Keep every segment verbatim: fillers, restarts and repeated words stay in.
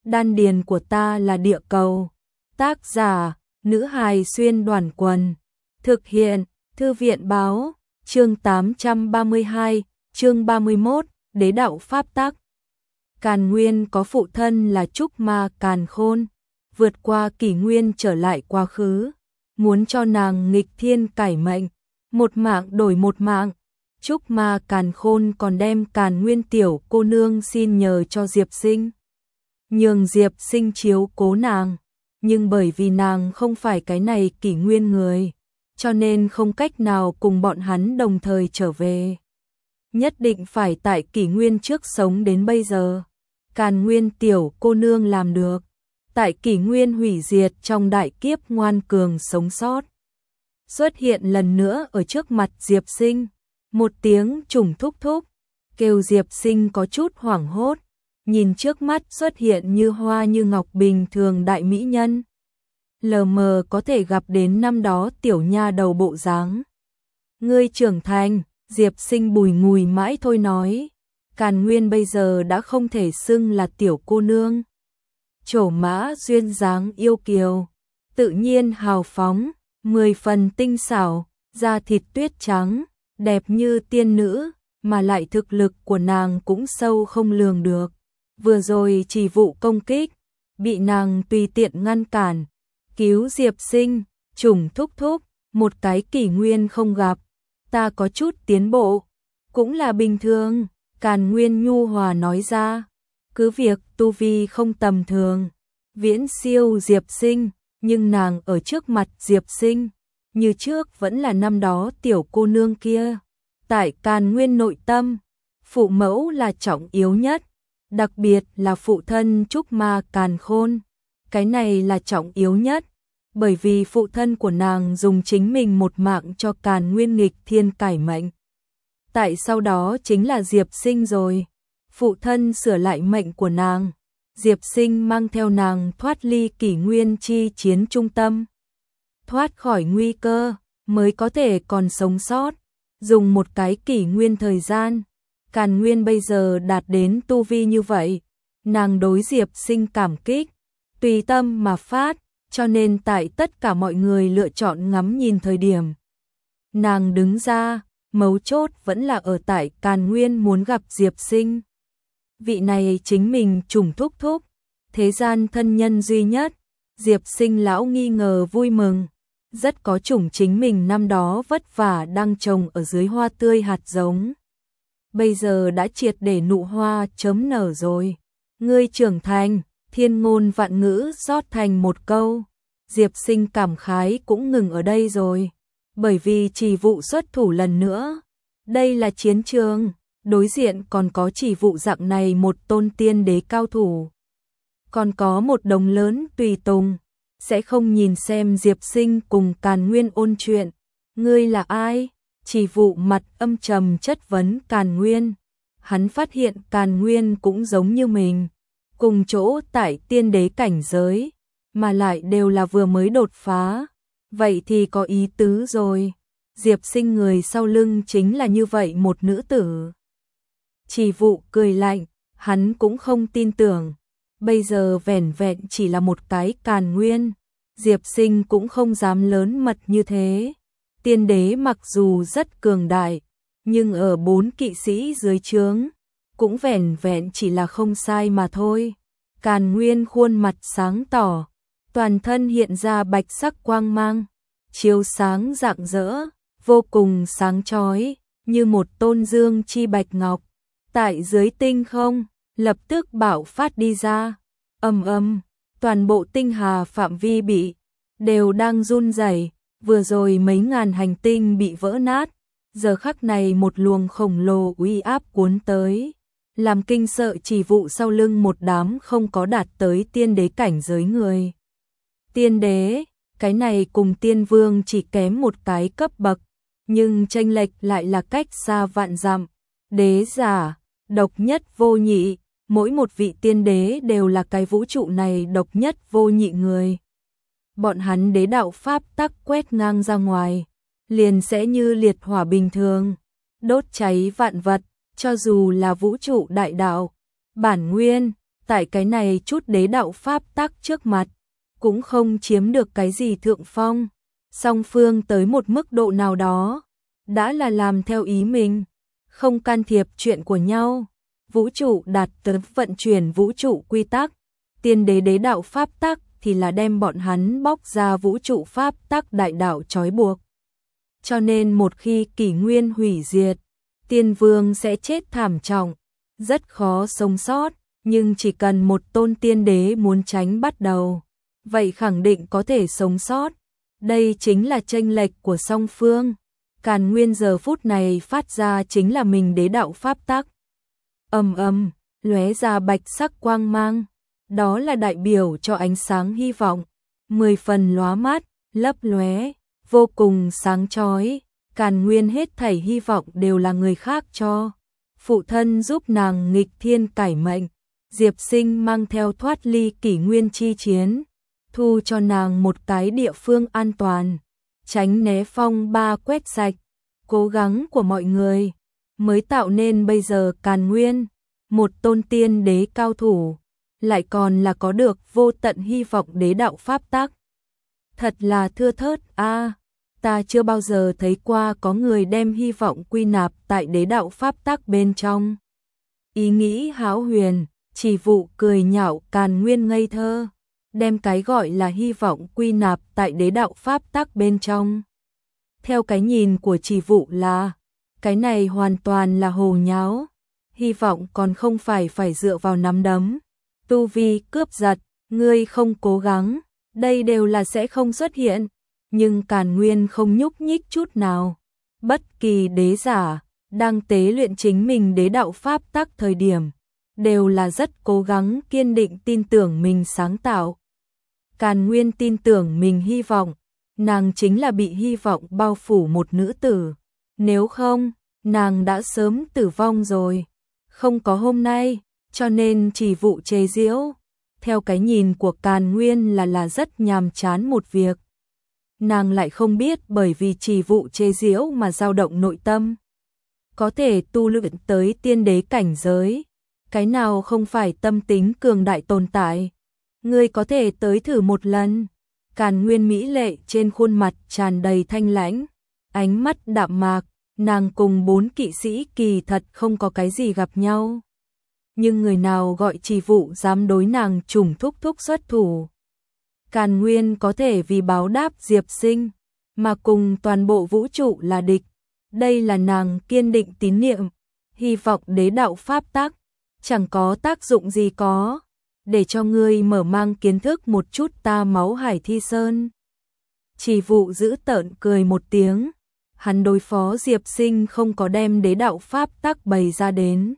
đan điền của ta là địa cầu. Tác giả, nữ hài xuyên đoàn quần. Thực hiện, thư viện báo, chương tám trăm ba mươi hai, chương ba mươi mốt, đế đạo pháp tắc. Càn Nguyên có phụ thân là Trúc Ma Càn Khôn, vượt qua kỷ nguyên trở lại quá khứ, muốn cho nàng nghịch thiên cải mệnh, một mạng đổi một mạng. Trúc Ma Càn Khôn còn đem Càn Nguyên tiểu cô nương xin nhờ cho Diệp Sinh, nhường Diệp Sinh chiếu cố nàng, nhưng bởi vì nàng không phải cái này kỷ nguyên người, cho nên không cách nào cùng bọn hắn đồng thời trở về. Nhất định phải tại kỷ nguyên trước sống đến bây giờ. Càn Nguyên tiểu cô nương làm được, tại kỷ nguyên hủy diệt trong đại kiếp ngoan cường sống sót. Xuất hiện lần nữa ở trước mặt Diệp Sinh, một tiếng trùng thúc thúc, kêu Diệp Sinh có chút hoảng hốt, nhìn trước mắt xuất hiện như hoa như ngọc bình thường đại mỹ nhân. Lờ mờ có thể gặp đến năm đó tiểu nha đầu bộ dáng. Ngươi trưởng thành, Diệp Sinh bùi ngùi mãi thôi nói. Càn Nguyên bây giờ đã không thể xưng là tiểu cô nương. Trổ mã duyên dáng yêu kiều, tự nhiên hào phóng, mười phần tinh xảo, da thịt tuyết trắng, đẹp như tiên nữ, mà lại thực lực của nàng cũng sâu không lường được. Vừa rồi chỉ vụ công kích, bị nàng tùy tiện ngăn cản, cứu Diệp Sinh, trùng thúc thúc, một cái kỷ nguyên không gặp, ta có chút tiến bộ, cũng là bình thường. Càn Nguyên nhu hòa nói ra, cứ việc tu vi không tầm thường, viễn siêu Diệp Sinh, nhưng nàng ở trước mặt Diệp Sinh, như trước vẫn là năm đó tiểu cô nương kia. Tại Càn Nguyên nội tâm, phụ mẫu là trọng yếu nhất, đặc biệt là phụ thân Trúc Ma Càn Khôn, cái này là trọng yếu nhất, bởi vì phụ thân của nàng dùng chính mình một mạng cho Càn Nguyên nghịch thiên cải mệnh. Tại sau đó chính là Diệp Sinh rồi. Phụ thân sửa lại mệnh của nàng, Diệp Sinh mang theo nàng thoát ly kỷ nguyên chi chiến trung tâm, thoát khỏi nguy cơ, mới có thể còn sống sót. Dùng một cái kỷ nguyên thời gian, Càn Nguyên bây giờ đạt đến tu vi như vậy, nàng đối Diệp Sinh cảm kích, tùy tâm mà phát, cho nên tại tất cả mọi người lựa chọn ngắm nhìn thời điểm, nàng đứng ra. Mấu chốt vẫn là ở tại Càn Nguyên muốn gặp Diệp Sinh. Vị này chính mình trùng thúc thúc, thế gian thân nhân duy nhất. Diệp Sinh lão nghi ngờ vui mừng, rất có chủng chính mình năm đó vất vả đang trồng ở dưới hoa tươi hạt giống. Bây giờ đã triệt để nụ hoa chớm nở rồi. Ngươi trưởng thành, thiên ngôn vạn ngữ rót thành một câu. Diệp Sinh cảm khái cũng ngừng ở đây rồi. Bởi vì chỉ vụ xuất thủ lần nữa, đây là chiến trường, đối diện còn có chỉ vụ dạng này một tôn tiên đế cao thủ. Còn có một đồng lớn tùy tùng, sẽ không nhìn xem Diệp Sinh cùng Càn Nguyên ôn chuyện. Ngươi là ai? Chỉ vụ mặt âm trầm chất vấn Càn Nguyên. Hắn phát hiện Càn Nguyên cũng giống như mình, cùng chỗ tại tiên đế cảnh giới, mà lại đều là vừa mới đột phá. Vậy thì có ý tứ rồi. Diệp Sinh người sau lưng chính là như vậy một nữ tử. Chỉ vụ cười lạnh, hắn cũng không tin tưởng. Bây giờ vẻn vẹn chỉ là một cái Càn Nguyên, Diệp Sinh cũng không dám lớn mật như thế. Tiên đế mặc dù rất cường đại, nhưng ở bốn kỵ sĩ dưới trướng, cũng vẻn vẹn chỉ là không sai mà thôi. Càn Nguyên khuôn mặt sáng tỏ, toàn thân hiện ra bạch sắc quang mang, chiếu sáng rạng rỡ, vô cùng sáng chói, như một tôn dương chi bạch ngọc. Tại dưới tinh không, lập tức bạo phát đi ra, ầm ầm, toàn bộ tinh hà phạm vi bị, đều đang run rẩy. Vừa rồi mấy ngàn hành tinh bị vỡ nát, giờ khắc này một luồng khổng lồ uy áp cuốn tới, làm kinh sợ chỉ vụ sau lưng một đám không có đạt tới tiên đế cảnh giới người. Tiên đế, cái này cùng tiên vương chỉ kém một cái cấp bậc, nhưng chênh lệch lại là cách xa vạn dặm. Đế giả, độc nhất vô nhị, mỗi một vị tiên đế đều là cái vũ trụ này độc nhất vô nhị người. Bọn hắn đế đạo pháp tắc quét ngang ra ngoài, liền sẽ như liệt hỏa bình thường, đốt cháy vạn vật, cho dù là vũ trụ đại đạo, bản nguyên, tại cái này chút đế đạo pháp tắc trước mặt, cũng không chiếm được cái gì thượng phong. Song phương tới một mức độ nào đó, đã là làm theo ý mình, không can thiệp chuyện của nhau. Vũ trụ đạt tới vận chuyển vũ trụ quy tắc, tiên đế đế đạo pháp tắc thì là đem bọn hắn bóc ra vũ trụ pháp tắc đại đạo trói buộc. Cho nên một khi kỷ nguyên hủy diệt, tiên vương sẽ chết thảm trọng, rất khó sống sót, nhưng chỉ cần một tôn tiên đế muốn tránh bắt đầu, vậy khẳng định có thể sống sót. Đây chính là chênh lệch của song phương. Càn Nguyên giờ phút này phát ra chính là mình đế đạo pháp tắc. Ầm ầm, lóe ra bạch sắc quang mang, đó là đại biểu cho ánh sáng hy vọng, mười phần lóa mắt, lấp lóe, vô cùng sáng chói. Càn Nguyên hết thảy hy vọng đều là người khác cho. Phụ thân giúp nàng nghịch thiên cải mệnh, Diệp Sinh mang theo thoát ly kỷ nguyên chi chiến, thu cho nàng một cái địa phương an toàn, tránh né phong ba quét sạch. Cố gắng của mọi người mới tạo nên bây giờ Càn Nguyên, một tôn tiên đế cao thủ, lại còn là có được vô tận hy vọng đế đạo pháp tắc. Thật là thưa thớt a, à, ta chưa bao giờ thấy qua có người đem hy vọng quy nạp tại đế đạo pháp tắc bên trong. Ý nghĩ hão huyền, Chỉ Vụ cười nhạo Càn Nguyên ngây thơ, đem cái gọi là hy vọng quy nạp tại đế đạo pháp tắc bên trong. Theo cái nhìn của Chỉ Vụ là, cái này hoàn toàn là hồ nháo, hy vọng còn không phải phải dựa vào nắm đấm, tu vi cướp giật, ngươi không cố gắng, đây đều là sẽ không xuất hiện. Nhưng Càn Nguyên không nhúc nhích chút nào. Bất kỳ đế giả đang tế luyện chính mình đế đạo pháp tắc thời điểm, đều là rất cố gắng kiên định tin tưởng mình sáng tạo. Càn Nguyên tin tưởng mình hy vọng, nàng chính là bị hy vọng bao phủ một nữ tử. Nếu không, nàng đã sớm tử vong rồi. Không có hôm nay, cho nên Chỉ Vụ chế giễu. Theo cái nhìn của Càn Nguyên là là rất nhàm chán một việc. Nàng lại không biết bởi vì Chỉ Vụ chế giễu mà dao động nội tâm. Có thể tu luyện tới tiên đế cảnh giới, cái nào không phải tâm tính cường đại tồn tại. Ngươi có thể tới thử một lần. Càn Nguyên mỹ lệ trên khuôn mặt tràn đầy thanh lãnh, ánh mắt đạm mạc, nàng cùng bốn kỵ sĩ kỳ thật không có cái gì gặp nhau. Nhưng người nào gọi Chỉ Vụ dám đối nàng trùng thúc thúc xuất thủ. Càn Nguyên có thể vì báo đáp Diệp Sinh, mà cùng toàn bộ vũ trụ là địch. Đây là nàng kiên định tín niệm, hy vọng đế đạo pháp tắc, chẳng có tác dụng gì có, để cho ngươi mở mang kiến thức một chút ta máu Hải Thi Sơn. Chỉ Vụ giữ tợn cười một tiếng, hắn đối phó Diệp Sinh không có đem đế đạo pháp tắc bày ra đến.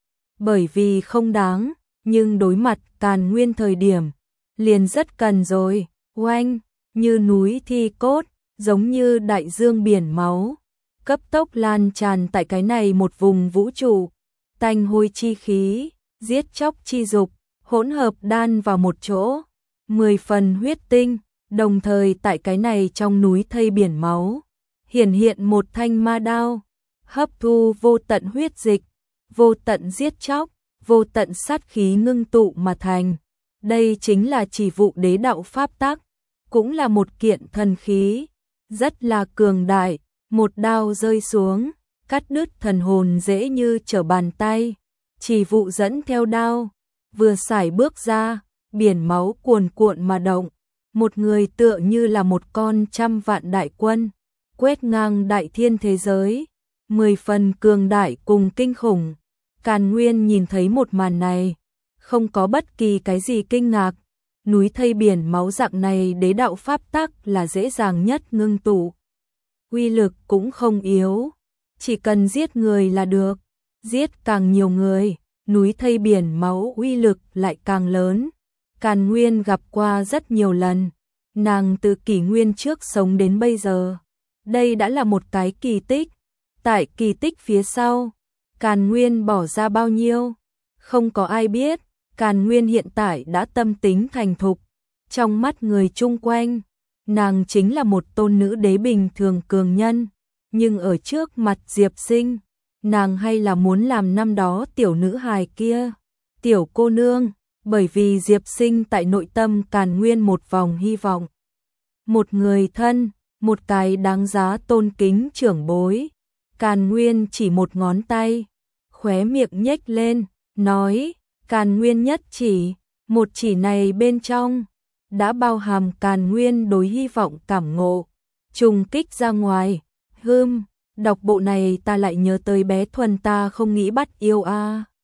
Bởi vì không đáng, nhưng đối mặt Càn Nguyên thời điểm, liền rất cần rồi, oanh, như núi thi cốt, giống như đại dương biển máu, cấp tốc lan tràn tại cái này một vùng vũ trụ, tanh hôi chi khí, giết chóc chi dục, hỗn hợp đan vào một chỗ, mười phần huyết tinh, đồng thời tại cái này trong núi thây biển máu, hiển hiện một thanh ma đao, hấp thu vô tận huyết dịch, vô tận giết chóc, vô tận sát khí ngưng tụ mà thành. Đây chính là Chỉ Vụ đế đạo pháp tắc, cũng là một kiện thần khí, rất là cường đại, một đao rơi xuống, cắt đứt thần hồn dễ như trở bàn tay. Chỉ Vụ dẫn theo đao, vừa sải bước ra, biển máu cuồn cuộn mà động, một người tựa như là một con trăm vạn đại quân, quét ngang đại thiên thế giới, mười phần cường đại cùng kinh khủng. Càn Nguyên nhìn thấy một màn này, không có bất kỳ cái gì kinh ngạc, núi thây biển máu dạng này đế đạo pháp tắc là dễ dàng nhất ngưng tụ. Uy lực cũng không yếu, chỉ cần giết người là được, giết càng nhiều người, núi thây biển máu uy lực lại càng lớn. Càn Nguyên gặp qua rất nhiều lần, nàng từ kỷ nguyên trước sống đến bây giờ. Đây đã là một cái kỳ tích, tại kỳ tích phía sau, Càn Nguyên bỏ ra bao nhiêu, không có ai biết. Càn Nguyên hiện tại đã tâm tính thành thục, trong mắt người chung quanh, nàng chính là một tôn nữ đế bình thường cường nhân, nhưng ở trước mặt Diệp Sinh, nàng hay là muốn làm năm đó tiểu nữ hài kia, tiểu cô nương, bởi vì Diệp Sinh tại nội tâm Càn Nguyên một vòng hy vọng. Một người thân, một cái đáng giá tôn kính trưởng bối. Càn Nguyên chỉ một ngón tay, khóe miệng nhếch lên, nói, Càn Nguyên nhất chỉ, một chỉ này bên trong đã bao hàm Càn Nguyên đối hy vọng cảm ngộ, trùng kích ra ngoài. Hừm, đọc bộ này ta lại nhớ tới bé Thuần ta không nghĩ bắt yêu a.